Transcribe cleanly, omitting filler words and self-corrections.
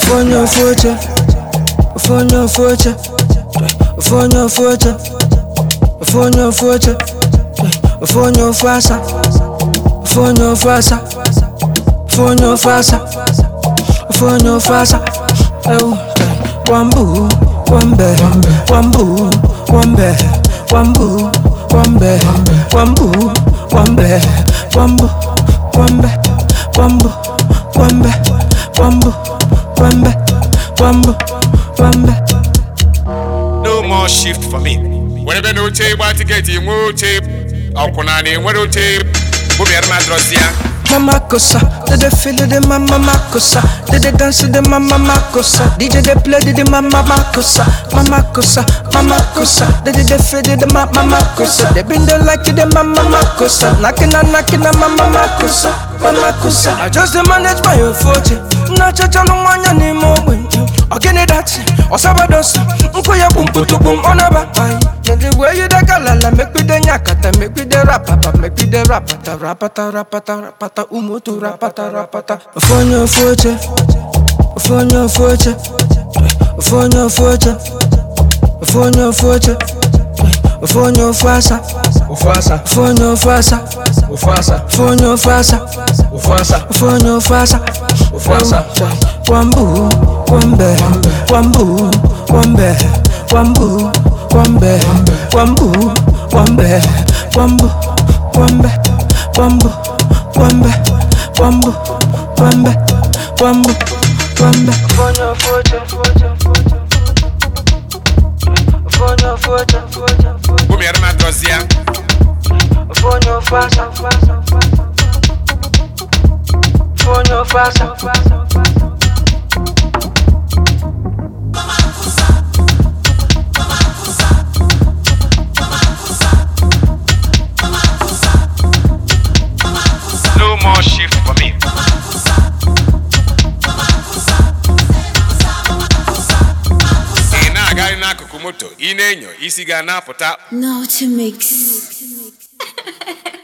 phone your future, phone your future, phone your future, phone your future, phone your fasa, phone your fasa, phone your fasa, phone your fasa. One boo, one bed, one boo, one bed, one boo, one bed, one boo, one bed, one boo, one bed, one boo, one bed, one boo, one bed, one boo, one bed. No more shift for me. Whenever no tape, I get you more tape. I'll put on in what tape. We'll be at my drossia. Mama Kosa, did they feel it? Mama Kosa, did they dance with the Mama Kosa? DJ they play the Mama Kosa, Mama Kosa, Mama Kosa, did they feel the Mama Kosa? They been there like the Mama Kosa, knocking on Mama Kosa, Mama Kosa. I just manage my own fortune, not just on one anymore. Okay, that's or Sabados, Unkoya boom to boom on a back. The way you da galala, make with the yakata, make with the rapata, make with the rapata, umutu rapata. Phone your future, phone your future, phone your future, phone your future, phone your fasa, phone your fasa, phone your fasa, phone your fasa. One boo, one bed, one boo, one bed, one boo, one bed, one boo, one bed, one boo, one bed, one boo, one bed, one boo, one bed, one boo, one bed. Phone your future, phone your future, We'll be at my drossia. phone your fasa, phone your fasa. No more shift for me. Ina gari na kukumoto, inenyo, isi ga na pota. Now to mix.